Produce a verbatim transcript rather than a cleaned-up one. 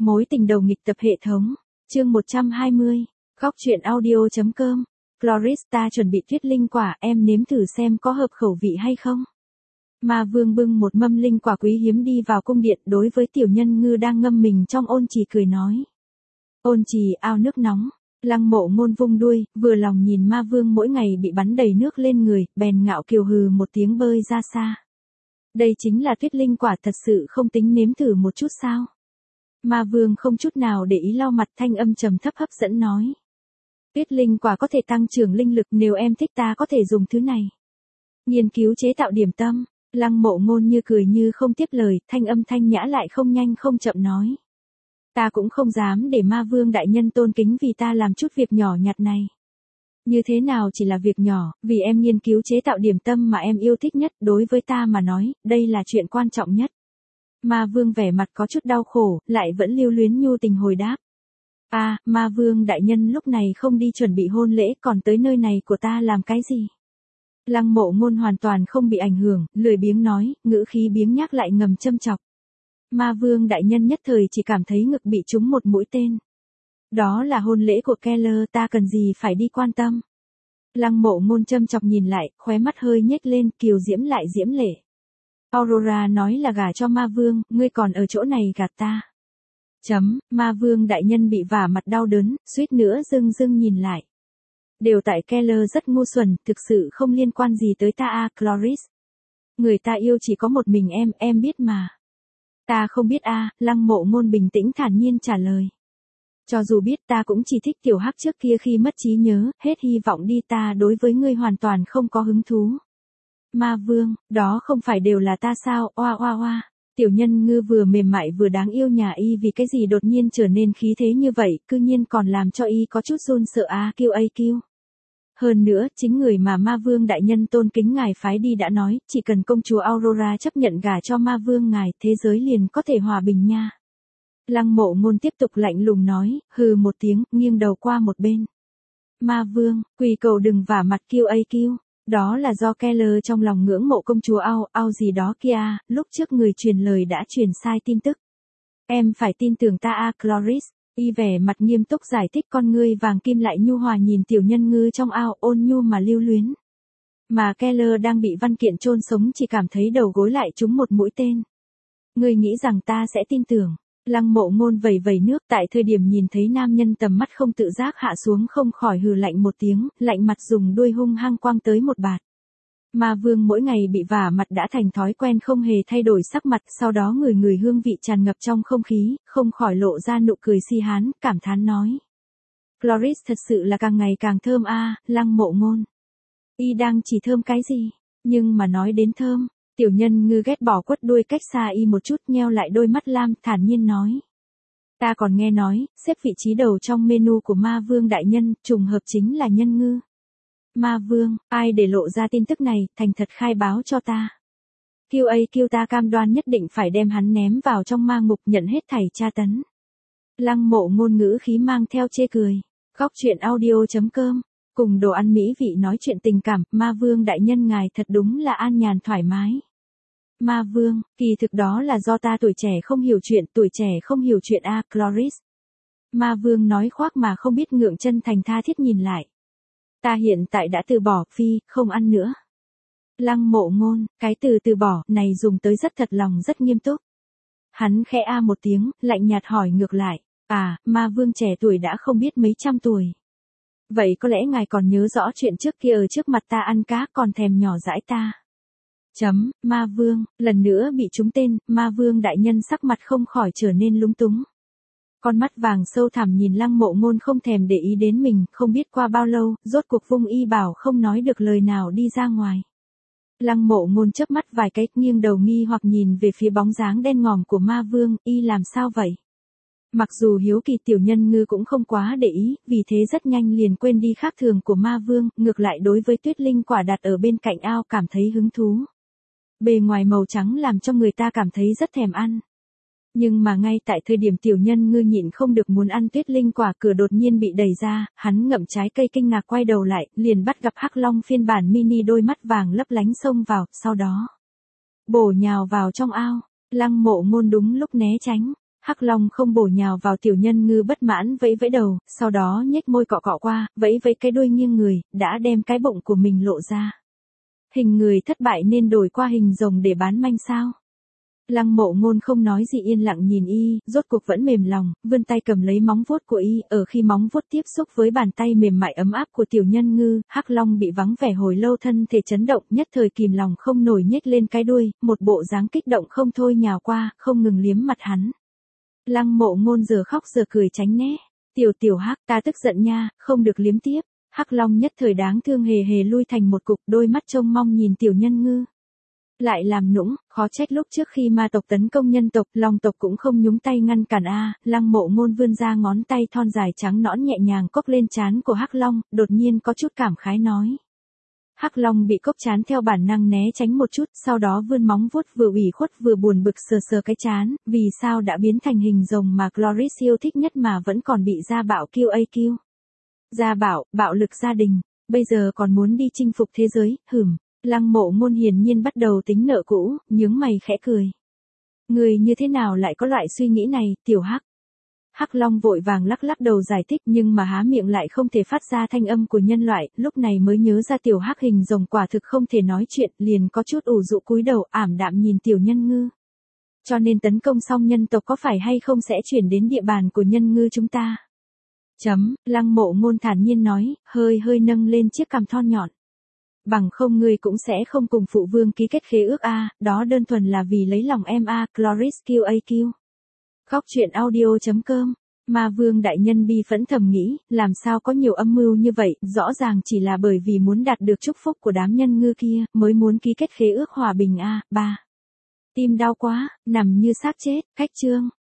Mối tình đầu nghịch tập hệ thống. Chương một trăm hai mươi. Góc truyện audio.com. Florista chuẩn bị tuyết linh quả, em nếm thử xem có hợp khẩu vị hay không. Ma Vương bưng một mâm linh quả quý hiếm đi vào cung điện, đối với tiểu nhân ngư đang ngâm mình trong ôn trì cười nói. Ôn trì ao nước nóng. Lăng Mộ Ngôn vung đuôi, vừa lòng nhìn Ma Vương mỗi ngày bị bắn đầy nước lên người, bèn ngạo kiều hừ một tiếng bơi ra xa. Đây chính là tuyết linh quả, thật sự không tính nếm thử một chút sao? Ma Vương không chút nào để ý lau mặt, thanh âm trầm thấp hấp dẫn nói. Tuyết linh quả có thể tăng trưởng linh lực, nếu em thích ta có thể dùng thứ này. Nghiên cứu chế tạo điểm tâm. Lăng Mộ Ngôn như cười như không tiếp lời, thanh âm thanh nhã lại không nhanh không chậm nói. Ta cũng không dám để Ma Vương đại nhân tôn kính vì ta làm chút việc nhỏ nhặt này. Như thế nào chỉ là việc nhỏ, vì em nghiên cứu chế tạo điểm tâm mà em yêu thích nhất, đối với ta mà nói, đây là chuyện quan trọng nhất. Ma Vương vẻ mặt có chút đau khổ, lại vẫn lưu luyến nhu tình hồi đáp. À, Ma Vương đại nhân lúc này không đi chuẩn bị hôn lễ, còn tới nơi này của ta làm cái gì? Lăng Mộ Ngôn hoàn toàn không bị ảnh hưởng, lười biếng nói, ngữ khí biếng nhác lại ngầm châm chọc. Ma Vương đại nhân nhất thời chỉ cảm thấy ngực bị trúng một mũi tên. Đó là hôn lễ của Keller, ta cần gì phải đi quan tâm. Lăng Mộ Ngôn châm chọc nhìn lại, khóe mắt hơi nhếch lên, kiều diễm lại diễm lệ. Aurora nói là gả cho Ma Vương, ngươi còn ở chỗ này gạt ta. Chấm, Ma Vương đại nhân bị vả mặt đau đớn, suýt nữa dưng dưng nhìn lại. Đều tại Keller rất ngu xuẩn, thực sự không liên quan gì tới ta a, Cloris. Người ta yêu chỉ có một mình em, em biết mà. Ta không biết a, Lăng Mộ Ngôn bình tĩnh thản nhiên trả lời. Cho dù biết ta cũng chỉ thích tiểu hắc trước kia khi mất trí nhớ, hết hy vọng đi, ta đối với ngươi hoàn toàn không có hứng thú. Ma Vương, đó không phải đều là ta sao, oa oa oa. Tiểu nhân ngư vừa mềm mại vừa đáng yêu nhà y vì cái gì đột nhiên trở nên khí thế như vậy, cư nhiên còn làm cho y có chút run sợ a, kêu a kêu. Hơn nữa, chính người mà Ma Vương đại nhân tôn kính ngài phái đi đã nói, chỉ cần công chúa Aurora chấp nhận gả cho Ma Vương ngài, thế giới liền có thể hòa bình nha. Lăng Mộ Ngôn tiếp tục lạnh lùng nói, hừ một tiếng, nghiêng đầu qua một bên. Ma Vương, quỳ cầu đừng vả mặt kêu a kêu. Đó là do Keller trong lòng ngưỡng mộ công chúa Ao, Ao gì đó kia, lúc trước người truyền lời đã truyền sai tin tức. Em phải tin tưởng ta a, Cloris. Y vẻ mặt nghiêm túc giải thích, con ngươi vàng kim lại nhu hòa nhìn tiểu nhân ngư trong ao, ôn nhu mà lưu luyến. Mà Keller đang bị văn kiện chôn sống chỉ cảm thấy đầu gối lại trúng một mũi tên. Ngươi nghĩ rằng ta sẽ tin tưởng? Lăng Mộ Ngôn vẩy vẩy nước, tại thời điểm nhìn thấy nam nhân tầm mắt không tự giác hạ xuống không khỏi hừ lạnh một tiếng, lạnh mặt dùng đuôi hung hăng quăng tới một bạt. Ma Vương mỗi ngày bị vả mặt đã thành thói quen không hề thay đổi sắc mặt, sau đó người người hương vị tràn ngập trong không khí, không khỏi lộ ra nụ cười si hán, cảm thán nói. Cloris thật sự là càng ngày càng thơm a, Lăng Mộ Ngôn. Y đang chỉ thơm cái gì? Nhưng mà nói đến thơm, tiểu nhân ngư ghét bỏ quất đuôi cách xa y một chút, nheo lại đôi mắt lam, thản nhiên nói. Ta còn nghe nói, xếp vị trí đầu trong menu của Ma Vương đại nhân, trùng hợp chính là nhân ngư. Ma Vương, ai để lộ ra tin tức này, thành thật khai báo cho ta. Kêu a kêu ta cam đoan nhất định phải đem hắn ném vào trong ma ngục, nhận hết thảy tra tấn. Lăng Mộ Ngôn ngữ khí mang theo chê cười. Góc truyện audio.com. Cùng đồ ăn mỹ vị nói chuyện tình cảm, Ma Vương đại nhân ngài thật đúng là an nhàn thoải mái. Ma Vương, kỳ thực đó là do ta tuổi trẻ không hiểu chuyện, tuổi trẻ không hiểu chuyện a, Cloris. Ma Vương nói khoác mà không biết ngượng, chân thành tha thiết nhìn lại. Ta hiện tại đã từ bỏ, phi, không ăn nữa. Lăng Mộ Ngôn, cái từ từ bỏ này dùng tới rất thật lòng rất nghiêm túc. Hắn khẽ a một tiếng, lạnh nhạt hỏi ngược lại. À, Ma Vương trẻ tuổi đã không biết mấy trăm tuổi. Vậy có lẽ ngài còn nhớ rõ chuyện trước kia ở trước mặt ta ăn cá còn thèm nhỏ dãi ta. Chấm, Ma Vương, lần nữa bị trúng tên, Ma Vương đại nhân sắc mặt không khỏi trở nên lúng túng. Con mắt vàng sâu thẳm nhìn Lăng Mộ Ngôn không thèm để ý đến mình, không biết qua bao lâu, rốt cuộc vung y bảo không nói được lời nào đi ra ngoài. Lăng Mộ Ngôn chớp mắt vài cái, nghiêng đầu nghi hoặc nhìn về phía bóng dáng đen ngòm của Ma Vương, y làm sao vậy? Mặc dù hiếu kỳ tiểu nhân ngư cũng không quá để ý, vì thế rất nhanh liền quên đi khác thường của Ma Vương, ngược lại đối với tuyết linh quả đặt ở bên cạnh ao cảm thấy hứng thú. Bề ngoài màu trắng làm cho người ta cảm thấy rất thèm ăn. Nhưng mà ngay tại thời điểm tiểu nhân ngư nhịn không được muốn ăn tuyết linh quả, cửa đột nhiên bị đẩy ra, hắn ngậm trái cây kinh ngạc quay đầu lại, liền bắt gặp hắc long phiên bản mini đôi mắt vàng lấp lánh xông vào, sau đó bổ nhào vào trong ao. Lăng Mộ Ngôn đúng lúc né tránh. Hắc Long không bổ nhào vào tiểu nhân ngư bất mãn vẫy vẫy đầu, sau đó nhếch môi cọ cọ qua, vẫy vẫy cái đuôi nghiêng người, đã đem cái bụng của mình lộ ra. Hình người thất bại nên đổi qua hình rồng để bán manh sao? Lăng Mộ Ngôn không nói gì yên lặng nhìn y, rốt cuộc vẫn mềm lòng, vươn tay cầm lấy móng vuốt của y, ở khi móng vuốt tiếp xúc với bàn tay mềm mại ấm áp của tiểu nhân ngư, Hắc Long bị vắng vẻ hồi lâu thân thể chấn động, nhất thời kìm lòng không nổi nhếch lên cái đuôi, một bộ dáng kích động không thôi nhào qua, không ngừng liếm mặt hắn. Lăng Mộ Ngôn giờ khóc giờ cười tránh né. Tiểu tiểu Hắc, ta tức giận nha, không được liếm tiếp. Hắc Long nhất thời đáng thương hề hề lui thành một cục, đôi mắt trông mong nhìn tiểu nhân ngư. Lại làm nũng, khó trách lúc trước khi ma tộc tấn công nhân tộc, Long tộc cũng không nhúng tay ngăn cản a. Lăng Mộ Ngôn vươn ra ngón tay thon dài trắng nõn nhẹ nhàng cốc lên trán của Hắc Long, đột nhiên có chút cảm khái nói. Hắc Long bị cốc trán theo bản năng né tránh một chút, sau đó vươn móng vuốt vừa ủy khuất vừa buồn bực sờ sờ cái trán, vì sao đã biến thành hình rồng mà Cloris yêu thích nhất mà vẫn còn bị gia bạo kiu a kiu. Gia bảo, bạo lực gia đình, bây giờ còn muốn đi chinh phục thế giới, hửm. Lăng Mộ Ngôn hiển nhiên bắt đầu tính nợ cũ, nhướng mày khẽ cười. Người như thế nào lại có loại suy nghĩ này, tiểu Hắc? Hắc Long vội vàng lắc lắc đầu giải thích nhưng mà há miệng lại không thể phát ra thanh âm của nhân loại, lúc này mới nhớ ra tiểu Hắc hình rồng quả thực không thể nói chuyện, liền có chút ủ rũ cúi đầu ảm đạm nhìn tiểu nhân ngư. Cho nên tấn công xong nhân tộc có phải hay không sẽ chuyển đến địa bàn của nhân ngư chúng ta? Chấm, Lăng Mộ Ngôn thản nhiên nói, hơi hơi nâng lên chiếc cằm thon nhọn. Bằng không ngươi cũng sẽ không cùng phụ vương ký kết khế ước a, đó đơn thuần là vì lấy lòng em a, Cloris kiu a kiu. Góc truyện audio chấm com. Ma vương đại nhân bi phẫn thầm nghĩ, làm sao có nhiều âm mưu như vậy, rõ ràng chỉ là bởi vì muốn đạt được chúc phúc của đám nhân ngư kia, mới muốn ký kết khế ước hòa bình a. Ba. Tim đau quá, nằm như xác chết, khách chương.